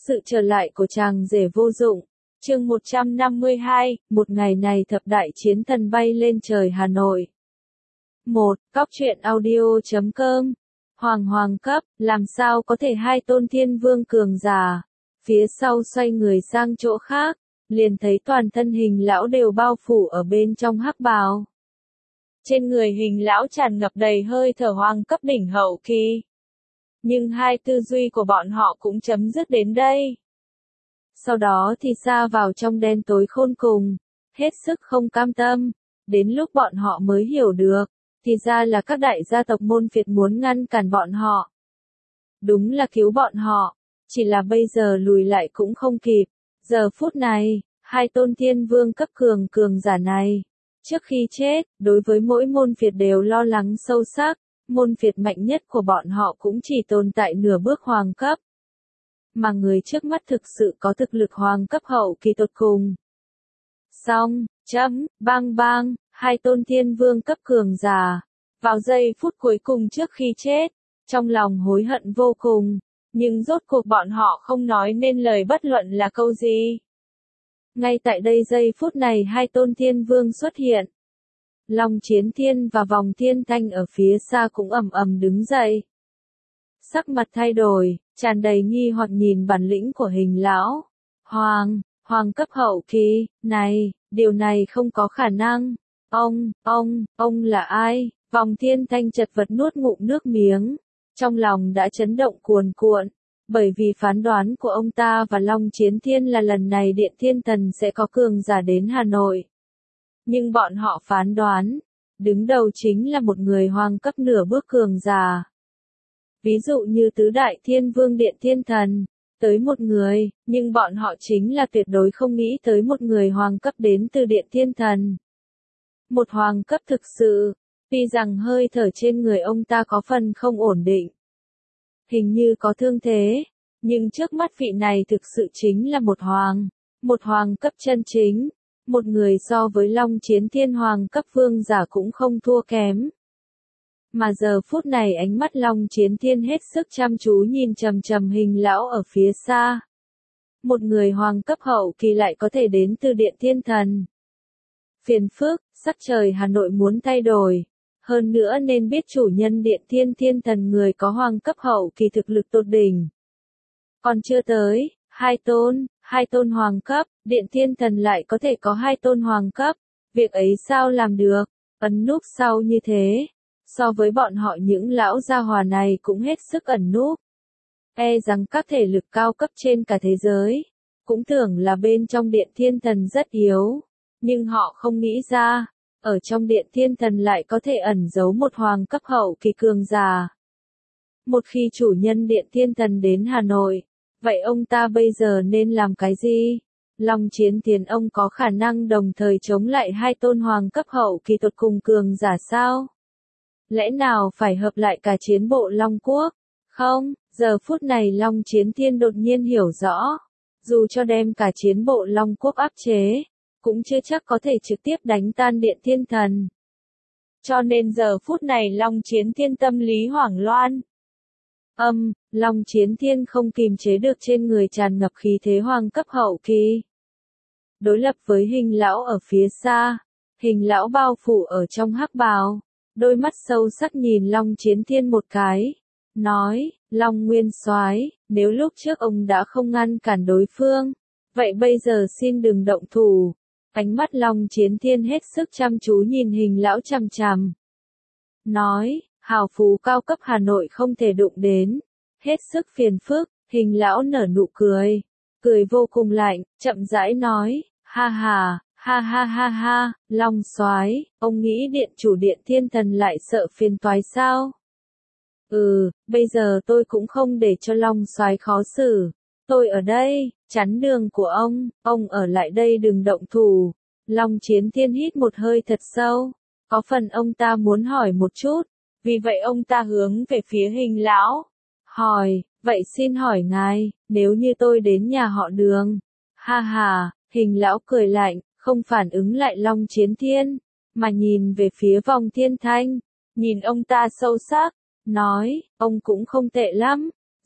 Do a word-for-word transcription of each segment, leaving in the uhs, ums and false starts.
Sự trở lại của chàng rể vô dụng. Chương một trăm năm mươi hai, một ngày này thập đại chiến thần bay lên trời Hà Nội. một. Cóc truyện audio chấm com. Hoàng hoàng cấp, làm sao có thể hai tôn thiên vương cường giả. Phía sau xoay người sang chỗ khác, liền thấy toàn thân hình lão đều bao phủ ở bên trong hắc bào. Trên người hình lão tràn ngập đầy hơi thở hoàng cấp đỉnh hậu kỳ. Nhưng hai tư duy của bọn họ cũng chấm dứt đến đây. Sau đó thì xa vào trong đen tối khôn cùng, hết sức không cam tâm. Đến lúc bọn họ mới hiểu được, thì ra là các đại gia tộc môn Việt muốn ngăn cản bọn họ. Đúng là cứu bọn họ, chỉ là bây giờ lùi lại cũng không kịp. Giờ phút này, hai tôn thiên vương cấp cường cường giả này, trước khi chết, đối với mỗi môn Việt đều lo lắng sâu sắc. Môn Việt mạnh nhất của bọn họ cũng chỉ tồn tại nửa bước hoàng cấp. Mà người trước mắt thực sự có thực lực hoàng cấp hậu kỳ tột cùng. Xong, chấm, bang bang, hai tôn thiên vương cấp cường giả. Vào giây phút cuối cùng trước khi chết, trong lòng hối hận vô cùng. Nhưng rốt cuộc bọn họ không nói nên lời bất luận là câu gì. Ngay tại đây giây phút này hai tôn thiên vương xuất hiện. Long Chiến Thiên và Vòng Thiên Thanh ở phía xa cũng ầm ầm đứng dậy. Sắc mặt thay đổi, tràn đầy nghi hoặc nhìn bản lĩnh của hình lão. Hoàng, hoàng cấp hậu kỳ, này, điều này không có khả năng. Ông, ông, ông là ai? Vòng Thiên Thanh chật vật nuốt ngụm nước miếng. Trong lòng đã chấn động cuồn cuộn, bởi vì phán đoán của ông ta và Long Chiến Thiên là lần này Điện Thiên Thần sẽ có cường giả đến Hà Nội. Nhưng bọn họ phán đoán, đứng đầu chính là một người hoàng cấp nửa bước cường giả. Ví dụ như tứ đại thiên vương Điện Thiên Thần, tới một người, nhưng bọn họ chính là tuyệt đối không nghĩ tới một người hoàng cấp đến từ Điện Thiên Thần. Một hoàng cấp thực sự, tuy rằng hơi thở trên người ông ta có phần không ổn định. Hình như có thương thế, nhưng trước mắt vị này thực sự chính là một hoàng, một hoàng cấp chân chính. Một người so với Long Chiến Thiên hoàng cấp vương giả cũng không thua kém. Mà giờ phút này ánh mắt Long Chiến Thiên hết sức chăm chú nhìn trầm trầm hình lão ở phía xa. Một người hoàng cấp hậu kỳ lại có thể đến từ Điện Thiên Thần. Phiền phức, sắc trời Hà Nội muốn thay đổi. Hơn nữa nên biết chủ nhân Điện Thiên Thiên Thần người có hoàng cấp hậu kỳ thực lực tột đỉnh. Còn chưa tới, hai tôn, hai tôn hoàng cấp, Điện Thiên Thần lại có thể có hai tôn hoàng cấp. Việc ấy sao làm được, ẩn núp sau như thế. So với bọn họ những lão gia hòa này cũng hết sức ẩn núp. E rằng các thể lực cao cấp trên cả thế giới, cũng tưởng là bên trong Điện Thiên Thần rất yếu. Nhưng họ không nghĩ ra, ở trong Điện Thiên Thần lại có thể ẩn giấu một hoàng cấp hậu kỳ cường giả. Một khi chủ nhân Điện Thiên Thần đến Hà Nội, vậy ông ta bây giờ nên làm cái gì? Long Chiến Thiên ông có khả năng đồng thời chống lại hai tôn hoàng cấp hậu kỳ tột cùng cường giả sao? Lẽ nào phải hợp lại cả chiến bộ Long Quốc? Không, giờ phút này Long Chiến Thiên đột nhiên hiểu rõ. Dù cho đem cả chiến bộ Long Quốc áp chế, cũng chưa chắc có thể trực tiếp đánh tan Điện Thiên Thần. Cho nên giờ phút này Long Chiến Thiên tâm lý hoảng loạn. Âm, Long Chiến Thiên không kìm chế được trên người tràn ngập khí thế hoàng cấp hậu kỳ. Đối lập với hình lão ở phía xa, hình lão bao phủ ở trong hắc bào, đôi mắt sâu sắc nhìn Long Chiến Thiên một cái, nói, Long Nguyên Soái, nếu lúc trước ông đã không ngăn cản đối phương, vậy bây giờ xin đừng động thủ. Ánh mắt Long Chiến Thiên hết sức chăm chú nhìn hình lão chằm chằm. Nói, hào phú cao cấp Hà Nội không thể đụng đến. Hết sức phiền phức, hình lão nở nụ cười. Cười vô cùng lạnh, chậm rãi nói, ha ha, ha ha ha ha, Long Soái, ông nghĩ điện chủ Điện Thiên Thần lại sợ phiền toái sao? Ừ, bây giờ tôi cũng không để cho Long Soái khó xử. Tôi ở đây, chắn đường của ông, ông ở lại đây đừng động thủ. Long Chiến Thiên hít một hơi thật sâu, có phần ông ta muốn hỏi một chút, vì vậy ông ta hướng về phía hình lão. Hỏi, vậy xin hỏi ngài, nếu như tôi đến nhà họ Đường? Ha ha, hình lão cười lạnh, không phản ứng lại Long Chiến Thiên, mà nhìn về phía Vòng Thiên Thanh, nhìn ông ta sâu sắc, nói, ông cũng không tệ lắm.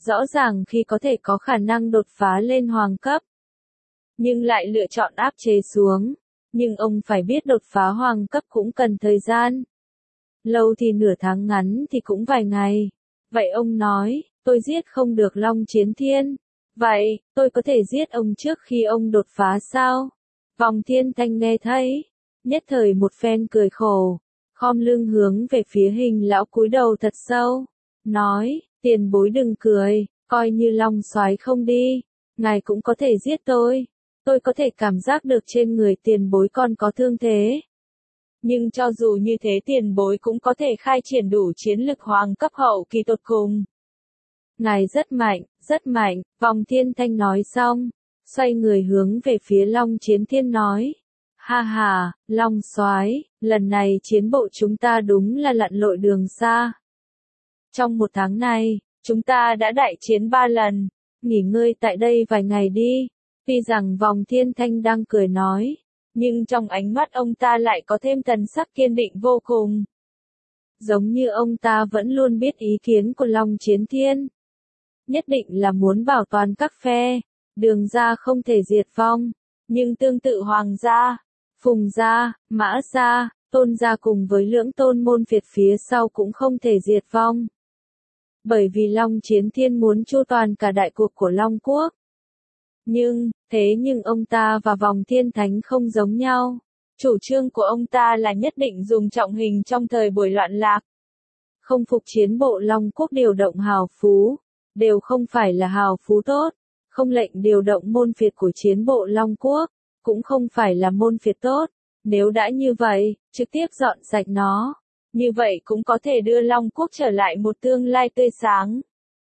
rõ ràng khi có thể có khả năng đột phá lên hoàng cấp, nhưng lại lựa chọn áp chế xuống. Nhưng ông phải biết đột phá hoàng cấp cũng cần thời gian. Lâu thì nửa tháng, ngắn thì cũng vài ngày. Vậy ông nói, tôi giết không được Long Chiến Thiên. Vậy, tôi có thể giết ông trước khi ông đột phá sao? Vòng Thiên Thanh nghe thấy, nhất thời một phen cười khổ, khom lưng hướng về phía Hình lão cúi đầu thật sâu, nói, tiền bối đừng cười, coi như Long soái không đi, ngài cũng có thể giết tôi. Tôi có thể cảm giác được trên người tiền bối còn có thương thế. Nhưng cho dù như thế tiền bối cũng có thể khai triển đủ chiến lực hoàng cấp hậu kỳ tột cùng. Ngài rất mạnh, rất mạnh, Vòng Thiên Thanh nói xong, xoay người hướng về phía Long Chiến Thiên nói. Ha ha, Long soái, lần này chiến bộ chúng ta đúng là lặn lội đường xa. Trong một tháng này, chúng ta đã đại chiến ba lần, nghỉ ngơi tại đây vài ngày đi. Tuy rằng Vòng Thiên Thanh đang cười nói, nhưng trong ánh mắt ông ta lại có thêm thần sắc kiên định vô cùng. Giống như ông ta vẫn luôn biết ý kiến của Long Chiến Thiên. Nhất định là muốn bảo toàn các phe, Đường gia không thể diệt vong, nhưng tương tự Hoàng gia, Phùng gia, Mã gia, Tôn gia cùng với lưỡng tôn môn Việt phía sau cũng không thể diệt vong. Bởi vì Long Chiến Thiên muốn chu toàn cả đại cuộc của Long Quốc. Nhưng, thế nhưng ông ta và Vòng Thiên Thánh không giống nhau. Chủ trương của ông ta là nhất định dùng trọng hình trong thời buổi loạn lạc. Không phục chiến bộ Long Quốc điều động hào phú, đều không phải là hào phú tốt. Không lệnh điều động môn phiệt của chiến bộ Long Quốc, cũng không phải là môn phiệt tốt. Nếu đã như vậy, trực tiếp dọn sạch nó. Như vậy cũng có thể đưa Long Quốc trở lại một tương lai tươi sáng.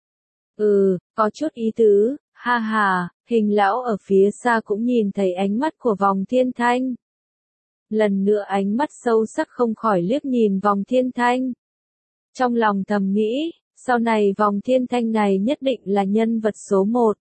Ừ, có chút ý tứ, ha ha, Hình lão ở phía xa cũng nhìn thấy ánh mắt của Vòng Thiên Thanh. Lần nữa ánh mắt sâu sắc không khỏi liếc nhìn Vòng Thiên Thanh. Trong lòng thầm nghĩ, sau này Vòng Thiên Thanh này nhất định là nhân vật số một.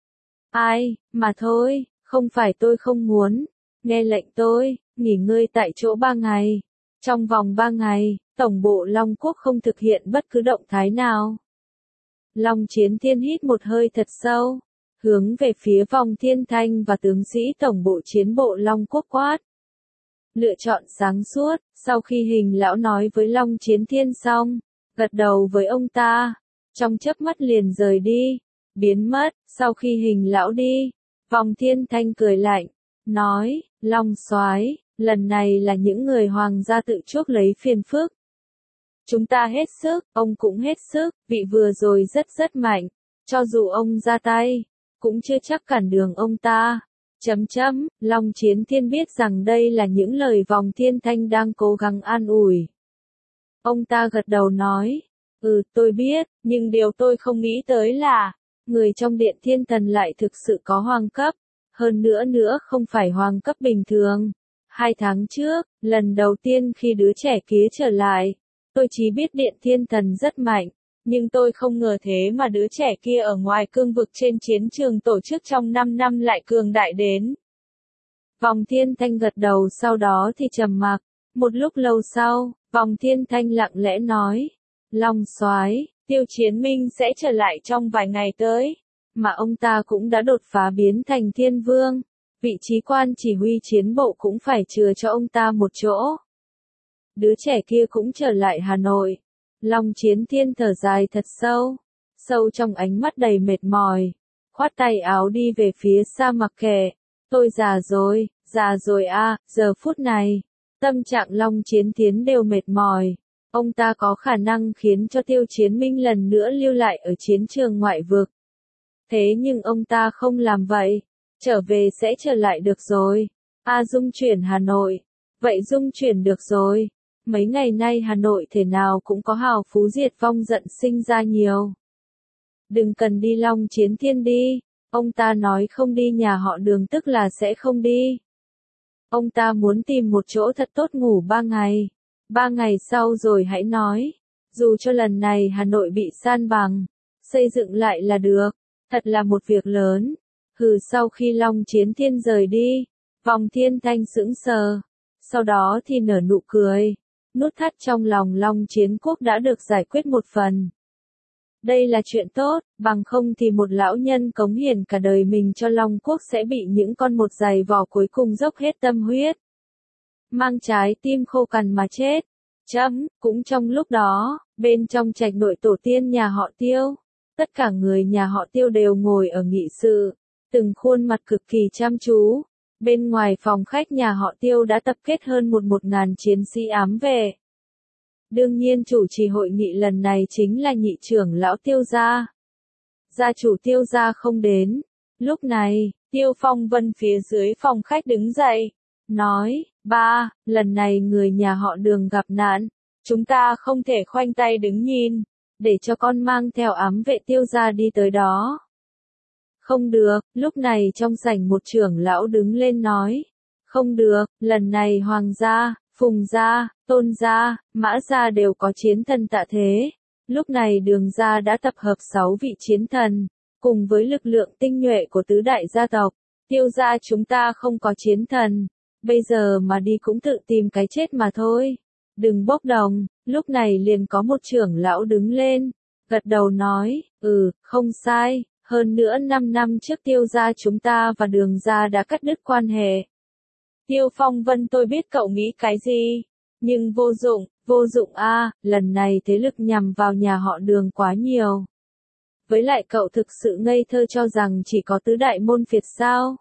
Ai, mà thôi, không phải tôi không muốn, nghe lệnh tôi, nghỉ ngơi tại chỗ ba ngày. Trong vòng ba ngày, Tổng bộ Long Quốc không thực hiện bất cứ động thái nào. Long Chiến Thiên hít một hơi thật sâu, hướng về phía Vòng Thiên Thanh và tướng sĩ Tổng bộ chiến bộ Long Quốc quát. Lựa chọn sáng suốt, sau khi Hình lão nói với Long Chiến Thiên xong, gật đầu với ông ta, trong chớp mắt liền rời đi, biến mất. Sau khi Hình lão đi, Vòng Thiên Thanh cười lạnh, nói, Long soái, lần này là những người hoàng gia tự chuốc lấy phiền phức. Chúng ta hết sức, ông cũng hết sức, vị vừa rồi rất rất mạnh, cho dù ông ra tay, cũng chưa chắc cản đường ông ta. Chấm chấm, Long Chiến Thiên biết rằng đây là những lời Vòng Thiên Thanh đang cố gắng an ủi. Ông ta gật đầu nói, ừ tôi biết, nhưng điều tôi không nghĩ tới là, người trong điện thiên thần lại thực sự có hoàng cấp, hơn nữa nữa không phải hoàng cấp bình thường. Hai tháng trước, lần đầu tiên khi đứa trẻ kia trở lại, tôi chỉ biết điện thiên thần rất mạnh, nhưng tôi không ngờ thế mà đứa trẻ kia ở ngoài cương vực trên chiến trường tổ chức trong năm năm lại cường đại đến. Vòng Thiên Thanh gật đầu sau đó thì trầm mặc, một lúc lâu sau, Vòng Thiên Thanh lặng lẽ nói, Long soái, Tiêu Chiến Minh sẽ trở lại trong vài ngày tới, mà ông ta cũng đã đột phá biến thành thiên vương, vị trí quan chỉ huy chiến bộ cũng phải chừa cho ông ta một chỗ. Đứa trẻ kia cũng trở lại Hà Nội. Long Chiến Thiên thở dài thật sâu, sâu trong ánh mắt đầy mệt mỏi, khoát tay áo đi về phía xa mặc kệ, tôi già rồi, già rồi a, giờ phút này, tâm trạng Long Chiến Thiên đều mệt mỏi, ông ta có khả năng khiến cho Tiêu Chiến Minh lần nữa lưu lại ở chiến trường ngoại vực. Thế nhưng ông ta không làm vậy, trở về sẽ trở lại được rồi, a dung chuyển Hà Nội, vậy dung chuyển được rồi. Mấy ngày nay Hà Nội thể nào cũng có hào phú diệt vong giận sinh ra nhiều. Đừng cần đi Long Chiến Thiên đi, ông ta nói không đi nhà họ Đường tức là sẽ không đi. Ông ta muốn tìm một chỗ thật tốt ngủ ba ngày, ba ngày sau rồi hãy nói, dù cho lần này Hà Nội bị san bằng, xây dựng lại là được, thật là một việc lớn. Hừ, sau khi Long Chiến Thiên rời đi, Vòng Thiên Thanh sững sờ, sau đó thì nở nụ cười. Nút thắt trong lòng Long Chiến Quốc đã được giải quyết một phần. Đây là chuyện tốt, bằng không thì một lão nhân cống hiến cả đời mình cho Long Quốc sẽ bị những con một giày vò cuối cùng dốc hết tâm huyết. Mang trái tim khô cằn mà chết. Chấm, cũng trong lúc đó, bên trong trạch nội tổ tiên nhà họ Tiêu, tất cả người nhà họ Tiêu đều ngồi ở nghị sự, từng khuôn mặt cực kỳ chăm chú. Bên ngoài phòng khách nhà họ Tiêu đã tập kết hơn một một ngàn chiến sĩ ám vệ. Đương nhiên chủ trì hội nghị lần này chính là nhị trưởng lão Tiêu gia. Gia chủ Tiêu gia không đến. Lúc này, Tiêu Phong Vân phía dưới phòng khách đứng dậy, nói, ba, lần này người nhà họ Đường gặp nạn, chúng ta không thể khoanh tay đứng nhìn, để cho con mang theo ám vệ Tiêu gia đi tới đó. Không được, lúc này trong sảnh một trưởng lão đứng lên nói, không được, lần này Hoàng gia, Phùng gia, Tôn gia, Mã gia đều có chiến thần tạ thế. Lúc này Đường gia đã tập hợp sáu vị chiến thần, cùng với lực lượng tinh nhuệ của tứ đại gia tộc. Tiêu gia chúng ta không có chiến thần, bây giờ mà đi cũng tự tìm cái chết mà thôi. Đừng bốc đồng, lúc này liền có một trưởng lão đứng lên, gật đầu nói, ừ, không sai, hơn nữa năm năm trước Tiêu gia chúng ta và Đường gia đã cắt đứt quan hệ. Tiêu Phong Vân tôi biết cậu nghĩ cái gì, nhưng vô dụng, vô dụng a, à, lần này thế lực nhằm vào nhà họ Đường quá nhiều. Với lại cậu thực sự ngây thơ cho rằng chỉ có tứ đại môn phiệt sao?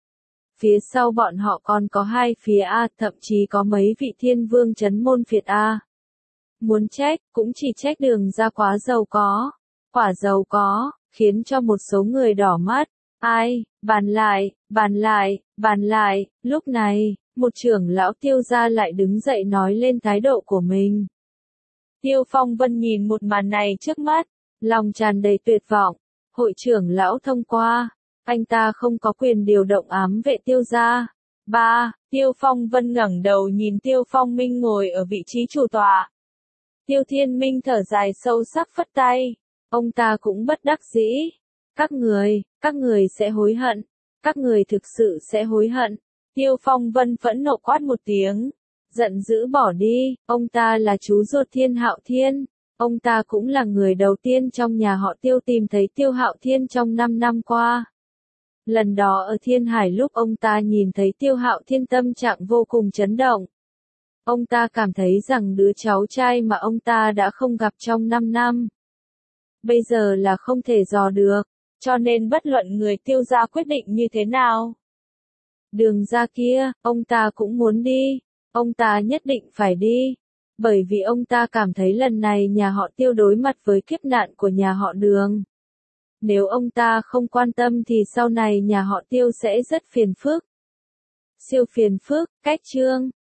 Phía sau bọn họ còn có hai phía A, thậm chí có mấy vị thiên vương chấn môn phiệt A. Muốn trách, cũng chỉ trách Đường gia quá giàu có. Quả giàu có, khiến cho một số người đỏ mắt. Ai, bàn lại, bàn lại, bàn lại, lúc này, một trưởng lão Tiêu gia lại đứng dậy nói lên thái độ của mình. Tiêu Phong Vân nhìn một màn này trước mắt, lòng tràn đầy tuyệt vọng. Hội trưởng lão thông qua, anh ta không có quyền điều động ám vệ Tiêu gia. Ba, Tiêu Phong Vân ngẩng đầu nhìn Tiêu Phong Minh ngồi ở vị trí chủ tọa. Tiêu Thiên Minh thở dài sâu sắc phất tay, ông ta cũng bất đắc dĩ. Các người, các người sẽ hối hận, các người thực sự sẽ hối hận. Tiêu Phong Vân phẫn nộ quát một tiếng, giận dữ bỏ đi, ông ta là chú ruột Thiên Hạo Thiên, ông ta cũng là người đầu tiên trong nhà họ Tiêu tìm thấy Tiêu Hạo Thiên trong năm năm qua. Lần đó ở Thiên Hải lúc ông ta nhìn thấy Tiêu Hạo Thiên tâm trạng vô cùng chấn động. Ông ta cảm thấy rằng đứa cháu trai mà ông ta đã không gặp trong năm năm, bây giờ là không thể dò được, cho nên bất luận người Tiêu gia quyết định như thế nào. Đường gia kia, ông ta cũng muốn đi, ông ta nhất định phải đi, bởi vì ông ta cảm thấy lần này nhà họ Tiêu đối mặt với kiếp nạn của nhà họ Đường. Nếu ông ta không quan tâm thì sau này nhà họ Tiêu sẽ rất phiền phức. Siêu phiền phức, cách chương.